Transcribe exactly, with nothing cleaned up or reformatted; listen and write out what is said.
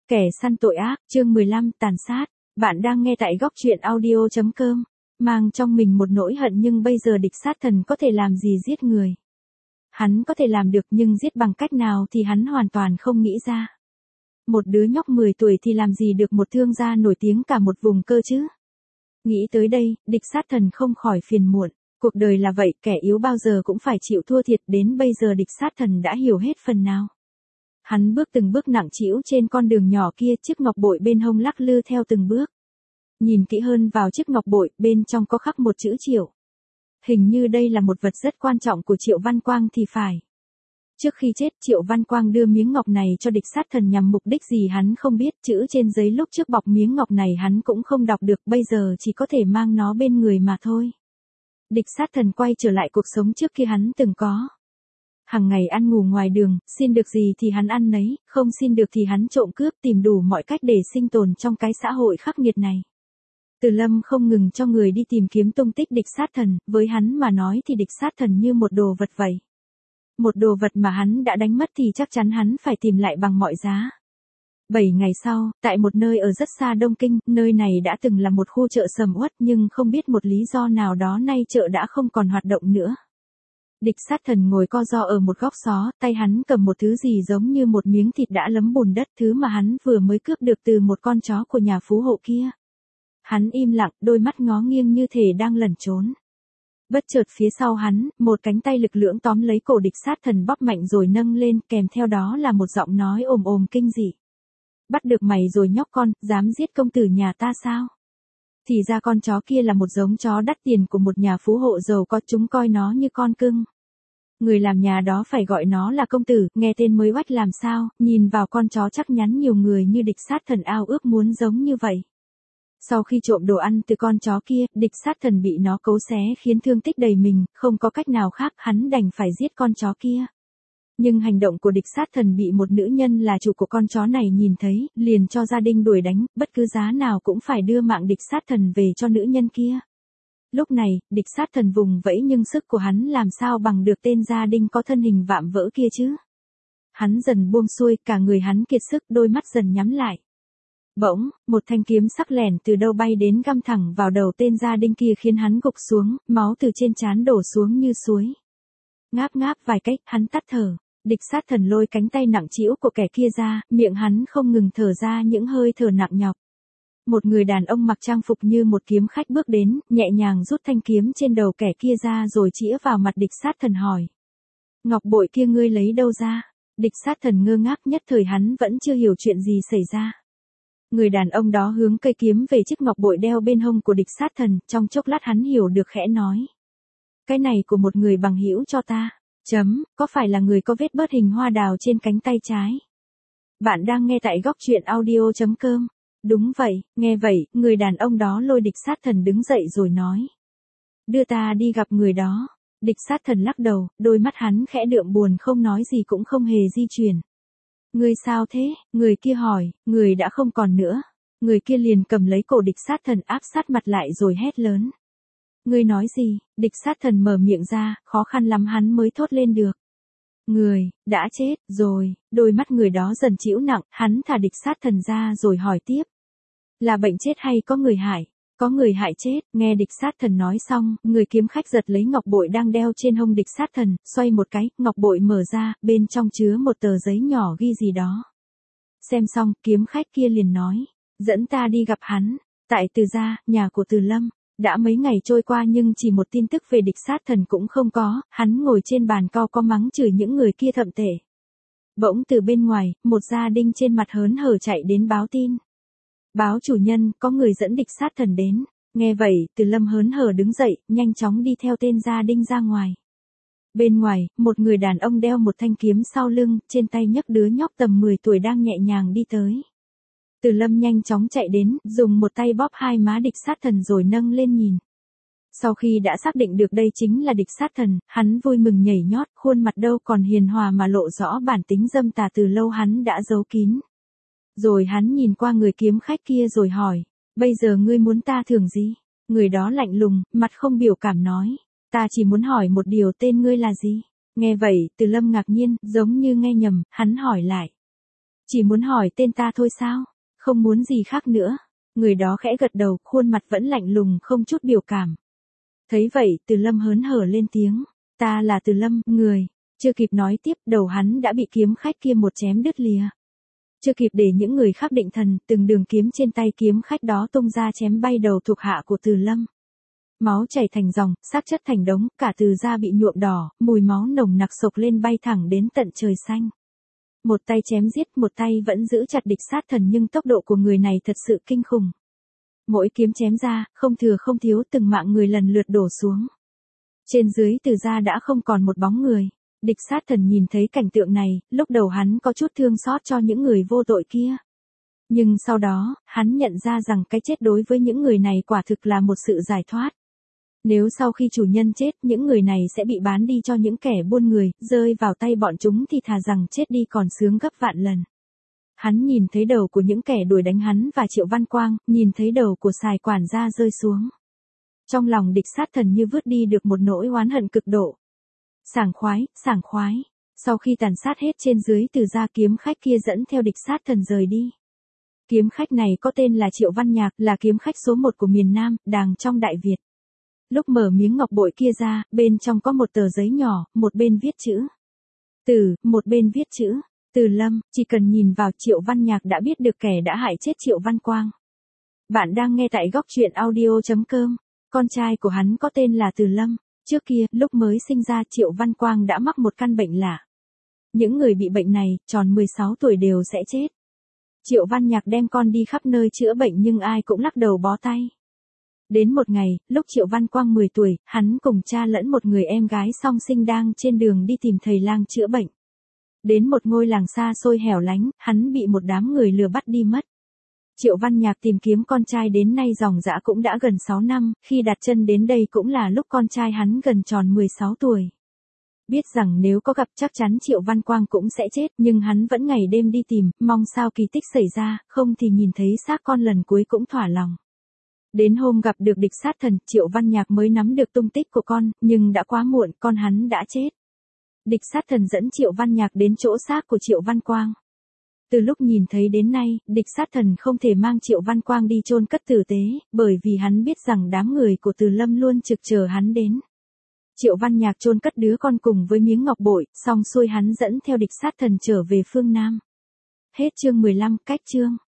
Kẻ săn tội ác, chương mười lăm, tàn sát. Bạn đang nghe tại góc truyện audio chấm com. Mang trong mình một nỗi hận nhưng bây giờ địch sát thần có thể làm gì giết người. Hắn có thể làm được nhưng giết bằng cách nào thì hắn hoàn toàn không nghĩ ra. Một đứa nhóc mười tuổi thì làm gì được một thương gia nổi tiếng cả một vùng cơ chứ. Nghĩ tới đây, địch sát thần không khỏi phiền muộn. Cuộc đời là vậy, kẻ yếu bao giờ cũng phải chịu thua thiệt, đến bây giờ địch sát thần đã hiểu hết phần nào. Hắn bước từng bước nặng trĩu trên con đường nhỏ kia, chiếc ngọc bội bên hông lắc lư theo từng bước. Nhìn kỹ hơn vào chiếc ngọc bội, bên trong có khắc một chữ Triệu. Hình như đây là một vật rất quan trọng của Triệu Văn Quang thì phải. Trước khi chết, Triệu Văn Quang đưa miếng ngọc này cho địch sát thần nhằm mục đích gì hắn không biết, chữ trên giấy lúc trước bọc miếng ngọc này hắn cũng không đọc được, bây giờ chỉ có thể mang nó bên người mà thôi. Địch sát thần quay trở lại cuộc sống trước khi hắn từng có. Hằng ngày ăn ngủ ngoài đường, xin được gì thì hắn ăn nấy, không xin được thì hắn trộm cướp, tìm đủ mọi cách để sinh tồn trong cái xã hội khắc nghiệt này. Từ Lâm không ngừng cho người đi tìm kiếm tung tích địch sát thần, với hắn mà nói thì địch sát thần như một đồ vật vậy. Một đồ vật mà hắn đã đánh mất thì chắc chắn hắn phải tìm lại bằng mọi giá. Bảy ngày sau, tại một nơi ở rất xa Đông Kinh, nơi này đã từng là một khu chợ sầm uất nhưng không biết một lý do nào đó nay chợ đã không còn hoạt động nữa. Địch sát thần ngồi co ro ở một góc xó, tay hắn cầm một thứ gì giống như một miếng thịt đã lấm bùn đất, thứ mà hắn vừa mới cướp được từ một con chó của nhà phú hộ kia. Hắn im lặng, đôi mắt ngó nghiêng như thể đang lẩn trốn. Bất chợt phía sau hắn, một cánh tay lực lưỡng tóm lấy cổ địch sát thần bóp mạnh rồi nâng lên, kèm theo đó là một giọng nói ồm ồm kinh dị. Bắt được mày rồi nhóc con, dám giết công tử nhà ta sao? Thì ra con chó kia là một giống chó đắt tiền của một nhà phú hộ giàu có, chúng coi nó như con cưng. Người làm nhà đó phải gọi nó là công tử, nghe tên mới oách làm sao, nhìn vào con chó chắc chắn nhiều người như địch sát thần ao ước muốn giống như vậy. Sau khi trộm đồ ăn từ con chó kia, địch sát thần bị nó cấu xé khiến thương tích đầy mình, không có cách nào khác, hắn đành phải giết con chó kia. Nhưng hành động của địch sát thần bị một nữ nhân là chủ của con chó này nhìn thấy, liền cho gia đình đuổi đánh, bất cứ giá nào cũng phải đưa mạng địch sát thần về cho nữ nhân kia. Lúc này, địch sát thần vùng vẫy nhưng sức của hắn làm sao bằng được tên gia đình có thân hình vạm vỡ kia chứ. Hắn dần buông xuôi, cả người hắn kiệt sức, đôi mắt dần nhắm lại. Bỗng, một thanh kiếm sắc lẻn từ đâu bay đến găm thẳng vào đầu tên gia đình kia khiến hắn gục xuống, máu từ trên trán đổ xuống như suối. Ngáp ngáp vài cách, hắn tắt thở. Địch sát thần lôi cánh tay nặng trĩu của kẻ kia ra, miệng hắn không ngừng thở ra những hơi thở nặng nhọc. Một người đàn ông mặc trang phục như một kiếm khách bước đến, nhẹ nhàng rút thanh kiếm trên đầu kẻ kia ra rồi chĩa vào mặt địch sát thần hỏi. Ngọc bội kia ngươi lấy đâu ra? Địch sát thần ngơ ngác, nhất thời hắn vẫn chưa hiểu chuyện gì xảy ra. Người đàn ông đó hướng cây kiếm về chiếc ngọc bội đeo bên hông của địch sát thần, trong chốc lát hắn hiểu được khẽ nói. Cái này của một người bằng hữu cho ta. Chấm, có phải là người có vết bớt hình hoa đào trên cánh tay trái? Bạn đang nghe tại góc truyện audio chấm com. Đúng vậy, nghe vậy, người đàn ông đó lôi địch sát thần đứng dậy rồi nói. Đưa ta đi gặp người đó. Địch sát thần lắc đầu, đôi mắt hắn khẽ đượm buồn không nói gì cũng không hề di chuyển. Người sao thế? Người kia hỏi, người đã không còn nữa. Người kia liền cầm lấy cổ địch sát thần áp sát mặt lại rồi hét lớn. Ngươi nói gì? Địch sát thần mở miệng ra, khó khăn lắm hắn mới thốt lên được. Người, đã chết, rồi, đôi mắt người đó dần chịu nặng, hắn thả địch sát thần ra rồi hỏi tiếp. Là bệnh chết hay có người hại? Có người hại chết, nghe địch sát thần nói xong, người kiếm khách giật lấy ngọc bội đang đeo trên hông địch sát thần, xoay một cái, ngọc bội mở ra, bên trong chứa một tờ giấy nhỏ ghi gì đó. Xem xong, kiếm khách kia liền nói, dẫn ta đi gặp hắn, tại Từ gia, nhà của Từ Lâm. Đã mấy ngày trôi qua nhưng chỉ một tin tức về địch sát thần cũng không có, hắn ngồi trên bàn cau có mắng chửi những người kia thậm tệ. Bỗng từ bên ngoài, một gia đình trên mặt hớn hở chạy đến báo tin. Báo chủ nhân, có người dẫn địch sát thần đến. Nghe vậy, Từ Lâm hớn hở đứng dậy, nhanh chóng đi theo tên gia đình ra ngoài. Bên ngoài, một người đàn ông đeo một thanh kiếm sau lưng, trên tay nhấc đứa nhóc tầm mười tuổi đang nhẹ nhàng đi tới. Từ Lâm nhanh chóng chạy đến, dùng một tay bóp hai má địch sát thần rồi nâng lên nhìn. Sau khi đã xác định được đây chính là địch sát thần, hắn vui mừng nhảy nhót, khuôn mặt đâu còn hiền hòa mà lộ rõ bản tính dâm tà từ lâu hắn đã giấu kín. Rồi hắn nhìn qua người kiếm khách kia rồi hỏi, bây giờ ngươi muốn ta thưởng gì? Người đó lạnh lùng, mặt không biểu cảm nói, ta chỉ muốn hỏi một điều, tên ngươi là gì? Nghe vậy, Từ Lâm ngạc nhiên, giống như nghe nhầm, hắn hỏi lại. Chỉ muốn hỏi tên ta thôi sao? Không muốn gì khác nữa. Người đó khẽ gật đầu, khuôn mặt vẫn lạnh lùng không chút biểu cảm. Thấy vậy, Từ Lâm hớn hở lên tiếng. Ta là Từ Lâm, người. Chưa kịp nói tiếp, đầu hắn đã bị kiếm khách kia một chém đứt lìa. Chưa kịp để những người khác định thần, từng đường kiếm trên tay kiếm khách đó tung ra chém bay đầu thuộc hạ của Từ Lâm. Máu chảy thành dòng, xác chất thành đống, cả từ da bị nhuộm đỏ, mùi máu nồng nặc sộc lên bay thẳng đến tận trời xanh. Một tay chém giết, một tay vẫn giữ chặt địch sát thần, nhưng tốc độ của người này thật sự kinh khủng. Mỗi kiếm chém ra, không thừa không thiếu, từng mạng người lần lượt đổ xuống. Trên dưới từ da đã không còn một bóng người. Địch sát thần nhìn thấy cảnh tượng này, lúc đầu hắn có chút thương xót cho những người vô tội kia. Nhưng sau đó, hắn nhận ra rằng cái chết đối với những người này quả thực là một sự giải thoát. Nếu sau khi chủ nhân chết, những người này sẽ bị bán đi cho những kẻ buôn người, rơi vào tay bọn chúng thì thà rằng chết đi còn sướng gấp vạn lần. Hắn nhìn thấy đầu của những kẻ đuổi đánh hắn và Triệu Văn Quang, nhìn thấy đầu của Sài quản gia rơi xuống. Trong lòng địch sát thần như vứt đi được một nỗi oán hận cực độ. Sảng khoái, sảng khoái. Sau khi tàn sát hết trên dưới từ gia, kiếm khách kia dẫn theo địch sát thần rời đi. Kiếm khách này có tên là Triệu Văn Nhạc, là kiếm khách số một của miền Nam, đàng trong Đại Việt. Lúc mở miếng ngọc bội kia ra, bên trong có một tờ giấy nhỏ, một bên viết chữ Từ, một bên viết chữ Từ Lâm. Chỉ cần nhìn vào, Triệu Văn Nhạc đã biết được kẻ đã hại chết Triệu Văn Quang. Bạn đang nghe tại góc truyện audio chấm com. Con trai của hắn có tên là Từ Lâm. Trước kia, lúc mới sinh ra, Triệu Văn Quang đã mắc một căn bệnh lạ. Những người bị bệnh này, tròn mười sáu tuổi đều sẽ chết. Triệu Văn Nhạc đem con đi khắp nơi chữa bệnh nhưng ai cũng lắc đầu bó tay. Đến một ngày, lúc Triệu Văn Quang mười tuổi, hắn cùng cha lẫn một người em gái song sinh đang trên đường đi tìm thầy lang chữa bệnh. Đến một ngôi làng xa xôi hẻo lánh, hắn bị một đám người lừa bắt đi mất. Triệu Văn Nhạc tìm kiếm con trai đến nay dòng dã cũng đã gần sáu năm, khi đặt chân đến đây cũng là lúc con trai hắn gần tròn mười sáu tuổi. Biết rằng nếu có gặp chắc chắn Triệu Văn Quang cũng sẽ chết, nhưng hắn vẫn ngày đêm đi tìm, mong sao kỳ tích xảy ra, không thì nhìn thấy xác con lần cuối cũng thỏa lòng. Đến hôm gặp được địch sát thần, Triệu Văn Nhạc mới nắm được tung tích của con, nhưng đã quá muộn, con hắn đã chết. Địch sát thần dẫn Triệu Văn Nhạc đến chỗ xác của Triệu Văn Quang. Từ lúc nhìn thấy đến nay, địch sát thần không thể mang Triệu Văn Quang đi chôn cất tử tế, bởi vì hắn biết rằng đám người của Từ Lâm luôn trực chờ hắn đến. Triệu Văn Nhạc chôn cất đứa con cùng với miếng ngọc bội, xong xuôi hắn dẫn theo địch sát thần trở về phương Nam. Hết chương mười lăm, cách chương.